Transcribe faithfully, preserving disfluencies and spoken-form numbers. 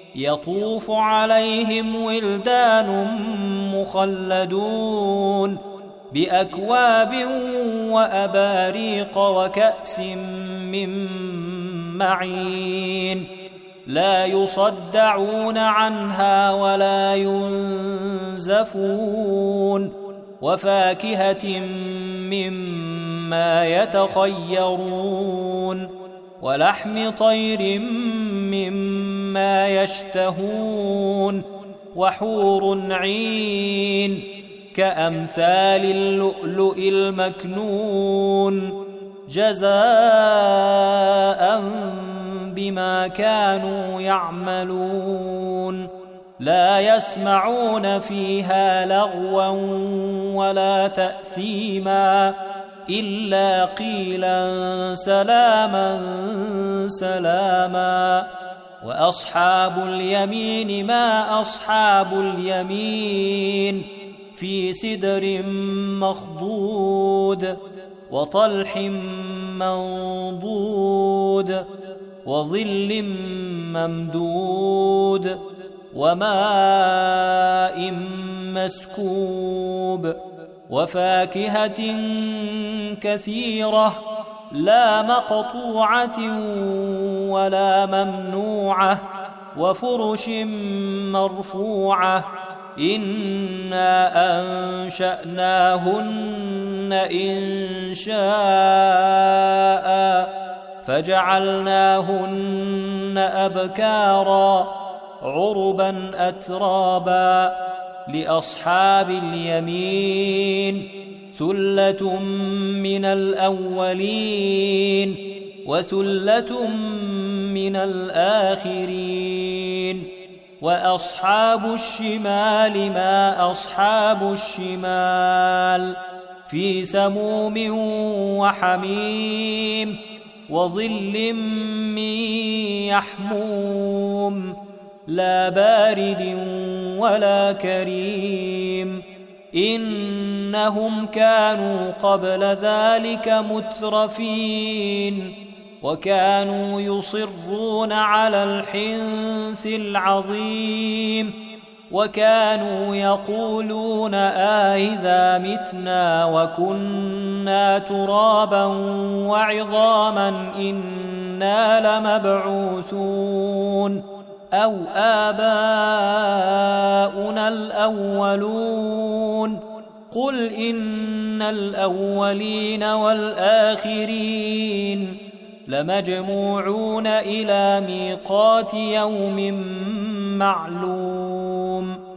يطوف عليهم ولدان مخلدون بأكواب وأباريق وكأس من معين لا يصدعون عنها ولا ينزفون وفاكهة مما يتخيرون ولحم طير مما يشتهون وحور عين كأمثال اللؤلؤ المكنون جزاء بما كانوا يعملون لا يسمعون فيها لغوا ولا تأثيما إلا قيلا سلاما سلاما وأصحاب اليمين ما أصحاب اليمين في سدر مخضود وطلح منضود وظل ممدود وماء مسكوب وفاكهة كثيرة لا مقطوعة ولا ممنوعة وفرش مرفوعة إنا أنشأناهن إن شاء فجعلناهن أبكارا عربا أترابا لأصحاب اليمين ثلة من الأولين وثلة من الآخرين وأصحاب الشمال ما أصحاب الشمال في سموم وحميم وظل من يحموم لا بارد ولا كريم إنهم كانوا قبل ذلك مترفين وكانوا يصرون على الحنث العظيم وكانوا يقولون آئذا متنا وكنا ترابا وعظاما إنا لمبعوثون أو آباؤنا الأولون قل إن الأولين والآخرين لمجموعون إلى ميقات يوم معلوم